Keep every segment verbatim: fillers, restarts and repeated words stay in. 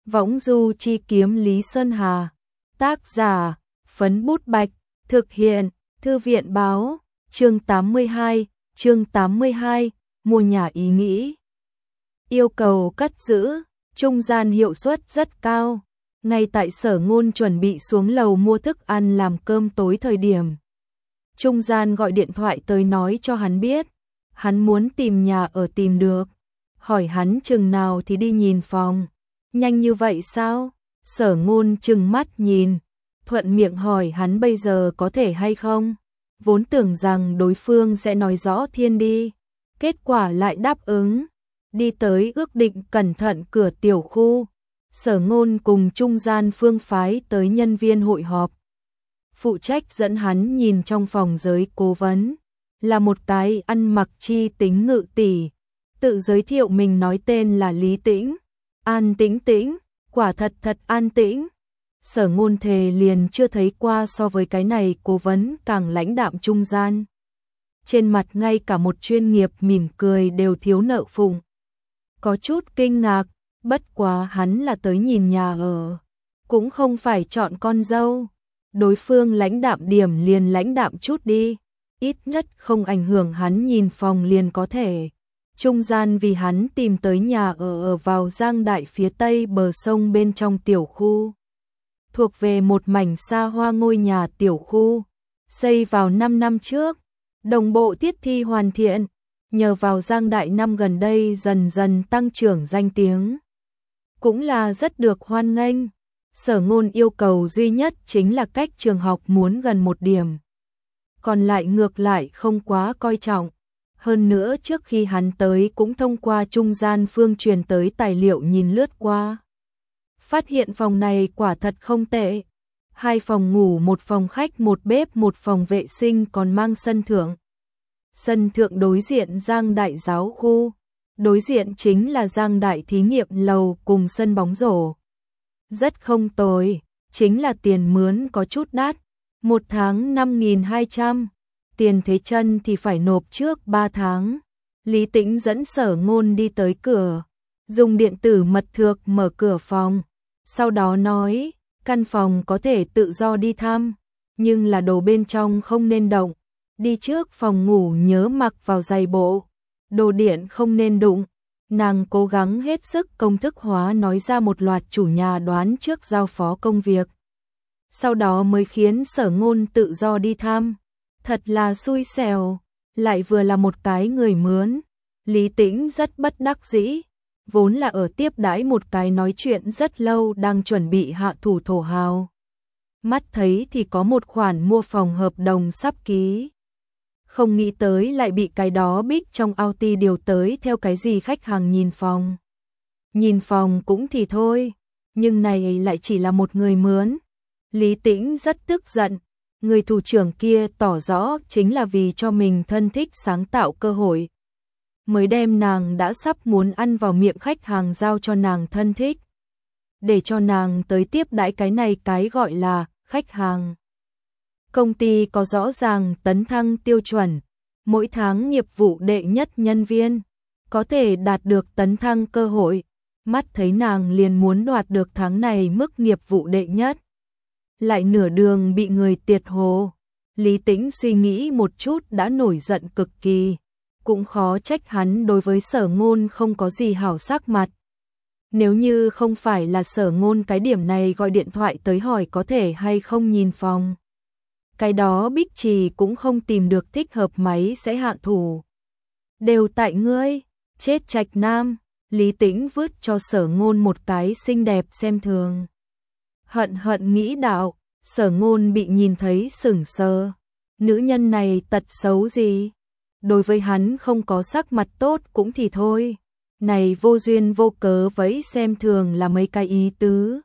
Võng du chi kiếm Lý Sơn Hà. Tác giả, Phấn Bút Bạch. Thực hiện, Thư viện báo. Chương tám mươi hai, chương tám mươi hai, mua nhà ý nghĩ. Yêu cầu cất giữ, trung gian hiệu suất rất cao. Ngay tại Sở Ngôn chuẩn bị xuống lầu mua thức ăn làm cơm tối thời điểm, trung gian gọi điện thoại tới nói cho hắn biết, hắn muốn tìm nhà ở tìm được, hỏi hắn chừng nào thì đi nhìn phòng. Nhanh như vậy sao? Sở Ngôn trừng mắt nhìn, thuận miệng hỏi hắn bây giờ có thể hay không. Vốn tưởng rằng đối phương sẽ nói rõ thiên đi, kết quả lại đáp ứng. Đi tới ước định cẩn thận cửa tiểu khu, Sở Ngôn cùng trung gian phương phái tới nhân viên hội họp. Phụ trách dẫn hắn nhìn trong phòng giới cố vấn, là một cái ăn mặc chi tính ngự tỷ, tự giới thiệu mình nói tên là Lý Tĩnh. An tĩnh tĩnh, quả thật thật an tĩnh. Sở Ngôn thề liền chưa thấy qua so với cái này cố vấn càng lãnh đạm trung gian. Trên mặt ngay cả một chuyên nghiệp mỉm cười đều thiếu nợ phụng. Có chút kinh ngạc, bất quá hắn là tới nhìn nhà ở, cũng không phải chọn con dâu. Đối phương lãnh đạm điểm liền lãnh đạm chút đi, ít nhất không ảnh hưởng hắn nhìn phòng liền có thể. Trung gian vì hắn tìm tới nhà ở ở vào Giang Đại phía tây bờ sông bên trong tiểu khu. Thuộc về một mảnh xa hoa ngôi nhà tiểu khu, xây vào năm năm trước, đồng bộ thiết thi hoàn thiện, nhờ vào Giang Đại năm gần đây dần dần tăng trưởng danh tiếng, cũng là rất được hoan nghênh. Sở Ngôn yêu cầu duy nhất chính là cách trường học muốn gần một điểm, còn lại ngược lại không quá coi trọng. Hơn nữa trước khi hắn tới cũng thông qua trung gian phương truyền tới tài liệu nhìn lướt qua. Phát hiện phòng này quả thật không tệ. Hai phòng ngủ, một phòng khách, một bếp, một phòng vệ sinh còn mang sân thượng. Sân thượng đối diện Giang Đại giáo khu. Đối diện chính là Giang Đại thí nghiệm lầu cùng sân bóng rổ. Rất không tồi, chính là tiền mướn có chút đắt. Một tháng năm nghìn hai trăm. Tiền thế chân thì phải nộp trước ba tháng. Lý Tĩnh dẫn Sở Ngôn đi tới cửa, dùng điện tử mật thược mở cửa phòng, sau đó nói, căn phòng có thể tự do đi thăm, nhưng là đồ bên trong không nên động. Đi trước phòng ngủ nhớ mặc vào giày bộ, đồ điện không nên đụng. Nàng cố gắng hết sức công thức hóa nói ra một loạt chủ nhà đoán trước giao phó công việc, sau đó mới khiến Sở Ngôn tự do đi thăm. Thật là xui xẻo, lại vừa là một cái người mướn. Lý Tĩnh rất bất đắc dĩ, vốn là ở tiếp đãi một cái nói chuyện rất lâu đang chuẩn bị hạ thủ thổ hào. Mắt thấy thì có một khoản mua phòng hợp đồng sắp ký. Không nghĩ tới lại bị cái đó bích trong Audi điều tới theo cái gì khách hàng nhìn phòng. Nhìn phòng cũng thì thôi, nhưng này lại chỉ là một người mướn. Lý Tĩnh rất tức giận. Người thủ trưởng kia tỏ rõ chính là vì cho mình thân thích sáng tạo cơ hội, mới đem nàng đã sắp muốn ăn vào miệng khách hàng giao cho nàng thân thích, để cho nàng tới tiếp đãi cái này cái gọi là khách hàng. Công ty có rõ ràng tấn thăng tiêu chuẩn, mỗi tháng nghiệp vụ đệ nhất nhân viên có thể đạt được tấn thăng cơ hội, mắt thấy nàng liền muốn đoạt được tháng này mức nghiệp vụ đệ nhất. Lại nửa đường bị người tiệt hồ. Lý Tĩnh suy nghĩ một chút đã nổi giận cực kỳ, cũng khó trách hắn đối với Sở Ngôn không có gì hảo sắc mặt. Nếu như không phải là Sở Ngôn cái điểm này gọi điện thoại tới hỏi có thể hay không nhìn phòng, cái đó Bích Trì cũng không tìm được thích hợp máy sẽ hạ thủ. Đều tại ngươi, chết Trạch Nam. Lý Tĩnh vứt cho Sở Ngôn một cái xinh đẹp xem thường. Hận hận nghĩ đạo, Sở Ngôn bị nhìn thấy sững sờ. Nữ nhân này tật xấu gì? Đối với hắn không có sắc mặt tốt cũng thì thôi, này vô duyên vô cớ vẫy xem thường là mấy cái ý tứ.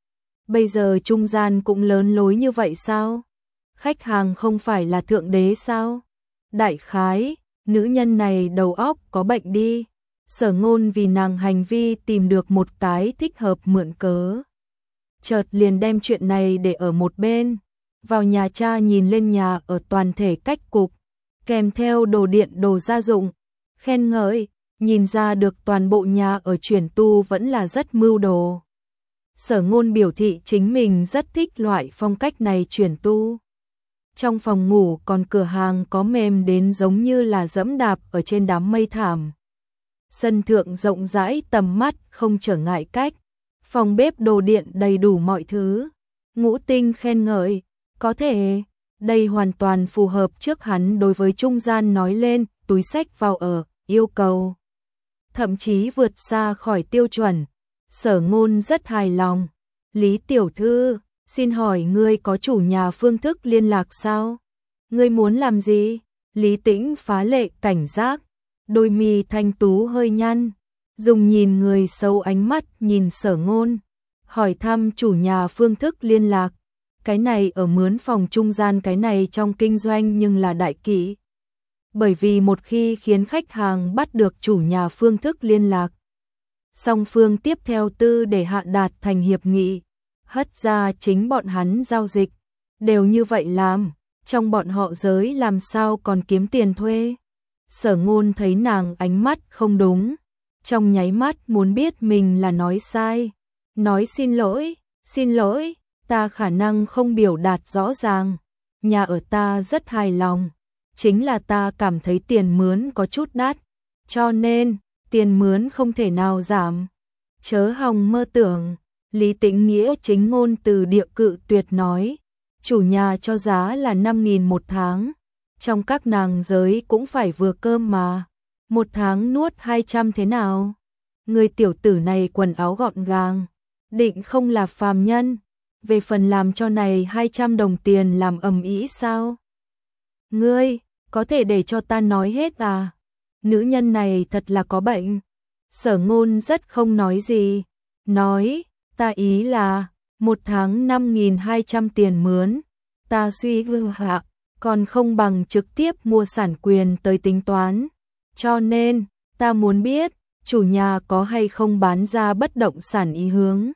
Bây giờ trung gian cũng lớn lối như vậy sao? Khách hàng không phải là thượng đế sao? Đại khái, nữ nhân này đầu óc có bệnh đi. Sở Ngôn vì nàng hành vi tìm được một cái thích hợp mượn cớ, chợt liền đem chuyện này để ở một bên, vào nhà cha nhìn lên nhà ở toàn thể cách cục, kèm theo đồ điện đồ gia dụng, khen ngợi, nhìn ra được toàn bộ nhà ở chuyển tu vẫn là rất mưu đồ. Sở Ngôn biểu thị chính mình rất thích loại phong cách này chuyển tu. Trong phòng ngủ còn cửa hàng có mềm đến giống như là dẫm đạp ở trên đám mây thảm. Sân thượng rộng rãi tầm mắt không trở ngại cách. Phòng bếp đồ điện đầy đủ mọi thứ. Ngũ Tinh khen ngợi, có thể, đây hoàn toàn phù hợp trước hắn đối với trung gian nói lên, túi xách vào ở, yêu cầu. Thậm chí vượt xa khỏi tiêu chuẩn. Sở Ngôn rất hài lòng. Lý tiểu thư, xin hỏi ngươi có chủ nhà phương thức liên lạc sao? Ngươi muốn làm gì? Lý Tĩnh phá lệ cảnh giác, đôi mi thanh tú hơi nhăn, dùng nhìn người sâu ánh mắt nhìn Sở Ngôn, hỏi thăm chủ nhà phương thức liên lạc. Cái này ở mướn phòng trung gian, cái này trong kinh doanh nhưng là đại kỵ. Bởi vì một khi khiến khách hàng bắt được chủ nhà phương thức liên lạc, song phương tiếp theo tư để hạ đạt thành hiệp nghị, hất ra chính bọn hắn giao dịch, đều như vậy làm, trong bọn họ giới làm sao còn kiếm tiền thuê. Sở Ngôn thấy nàng ánh mắt không đúng, trong nháy mắt muốn biết mình là nói sai, nói xin lỗi, xin lỗi, ta khả năng không biểu đạt rõ ràng, nhà ở ta rất hài lòng, chính là ta cảm thấy tiền mướn có chút đắt, cho nên tiền mướn không thể nào giảm. Chớ hòng mơ tưởng. Lý Tĩnh nghĩa chính ngôn từ địa cự tuyệt nói, chủ nhà cho giá là năm nghìn một tháng, trong các nàng giới cũng phải vừa cơm mà, một tháng nuốt hai trăm thế nào? Người tiểu tử này quần áo gọn gàng, định không là phàm nhân, về phần làm cho này hai trăm đồng tiền làm ầm ĩ sao? Ngươi, có thể để cho ta nói hết à? Nữ nhân này thật là có bệnh. Sở Ngôn rất không nói gì, nói, ta ý là, một tháng năm nghìn hai trăm tiền mướn, ta suy gương hạ, còn không bằng trực tiếp mua sản quyền tới tính toán. Cho nên, ta muốn biết, chủ nhà có hay không bán ra bất động sản ý hướng.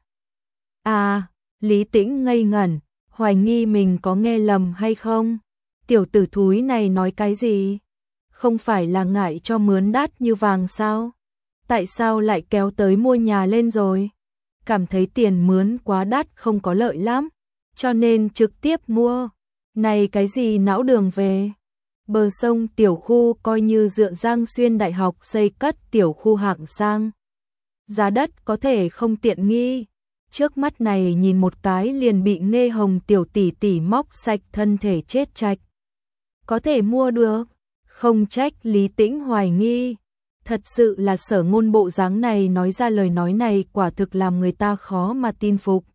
À, Lý Tĩnh ngây ngẩn, hoài nghi mình có nghe lầm hay không. Tiểu tử thúi này nói cái gì? Không phải là ngại cho mướn đắt như vàng sao? Tại sao lại kéo tới mua nhà lên rồi? Cảm thấy tiền mướn quá đắt không có lợi lắm, cho nên trực tiếp mua. Này cái gì não đường về? Bờ sông tiểu khu coi như dựa Giang Xuyên Đại học xây cất tiểu khu hạng sang. Giá đất có thể không tiện nghi. Trước mắt này nhìn một cái liền bị Nghe Hồng tiểu tỷ tỷ móc sạch thân thể chết chạch. Có thể mua được, không trách Lý Tĩnh hoài nghi. Thật sự là Sở Ngôn bộ dáng này nói ra lời nói này quả thực làm người ta khó mà tin phục.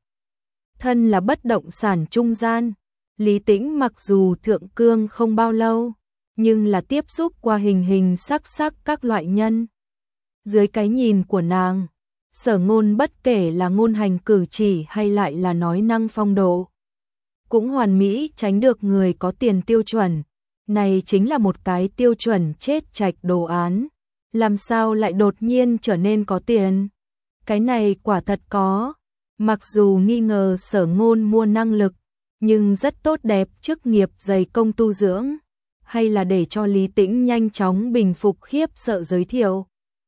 Thân là bất động sản trung gian, Lý Tĩnh mặc dù thượng cương không bao lâu, nhưng là tiếp xúc qua hình hình sắc sắc các loại nhân. Dưới cái nhìn của nàng, Sở Ngôn bất kể là ngôn hành cử chỉ hay lại là nói năng phong độ, cũng hoàn mỹ tránh được người có tiền tiêu chuẩn. Này chính là một cái tiêu chuẩn chết chạch đồ án. Làm sao lại đột nhiên trở nên có tiền? Cái này quả thật có. Mặc dù nghi ngờ Sở Ngôn mua năng lực, nhưng rất tốt đẹp chức nghiệp dày công tu dưỡng. Hay là để cho Lý Tĩnh nhanh chóng bình phục khiếp sợ giới thiệu.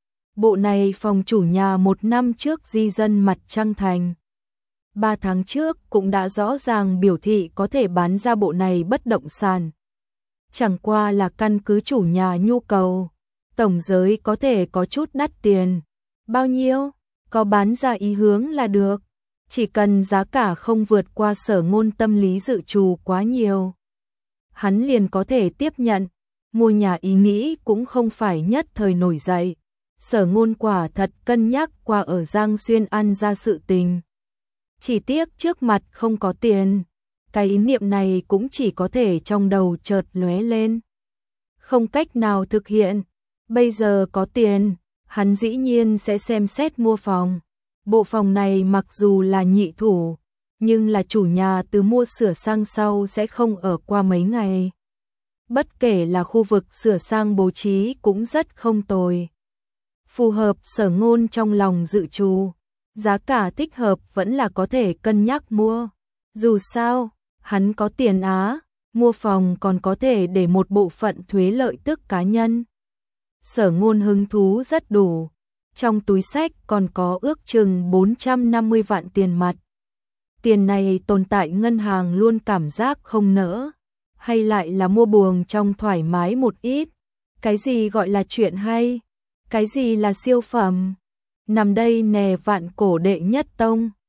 Bộ này phòng chủ nhà một năm trước di dân mặt trăng thành. Ba tháng trước cũng đã rõ ràng biểu thị có thể bán ra bộ này bất động sản. Chẳng qua là căn cứ chủ nhà nhu cầu. Tổng giới có thể có chút đắt tiền. Bao nhiêu? Có bán ra ý hướng là được. Chỉ cần giá cả không vượt qua Sở Ngôn tâm lý dự trù quá nhiều, hắn liền có thể tiếp nhận. Mua nhà ý nghĩ cũng không phải nhất thời nổi dậy. Sở Ngôn quả thật cân nhắc qua ở Giang Xuyên ăn ra sự tình. Chỉ tiếc trước mặt không có tiền. Cái ý niệm này cũng chỉ có thể trong đầu chợt lóe lên, không cách nào thực hiện. Bây giờ có tiền, hắn dĩ nhiên sẽ xem xét mua phòng. Bộ phòng này mặc dù là nhị thủ, nhưng là chủ nhà từ mua sửa sang sau sẽ không ở qua mấy ngày. Bất kể là khu vực sửa sang bố trí cũng rất không tồi. Phù hợp Sở Ngôn trong lòng dự trù, giá cả thích hợp vẫn là có thể cân nhắc mua. Dù sao, hắn có tiền á, mua phòng còn có thể để một bộ phận thuế lợi tức cá nhân. Sở Ngôn hứng thú rất đủ, trong túi xách còn có ước chừng bốn trăm năm mươi vạn tiền mặt. Tiền này tồn tại ngân hàng luôn cảm giác không nỡ, hay lại là mua buồng trong thoải mái một ít. Cái gì gọi là chuyện hay? Cái gì là siêu phẩm? Nằm đây nè vạn cổ đệ nhất tông.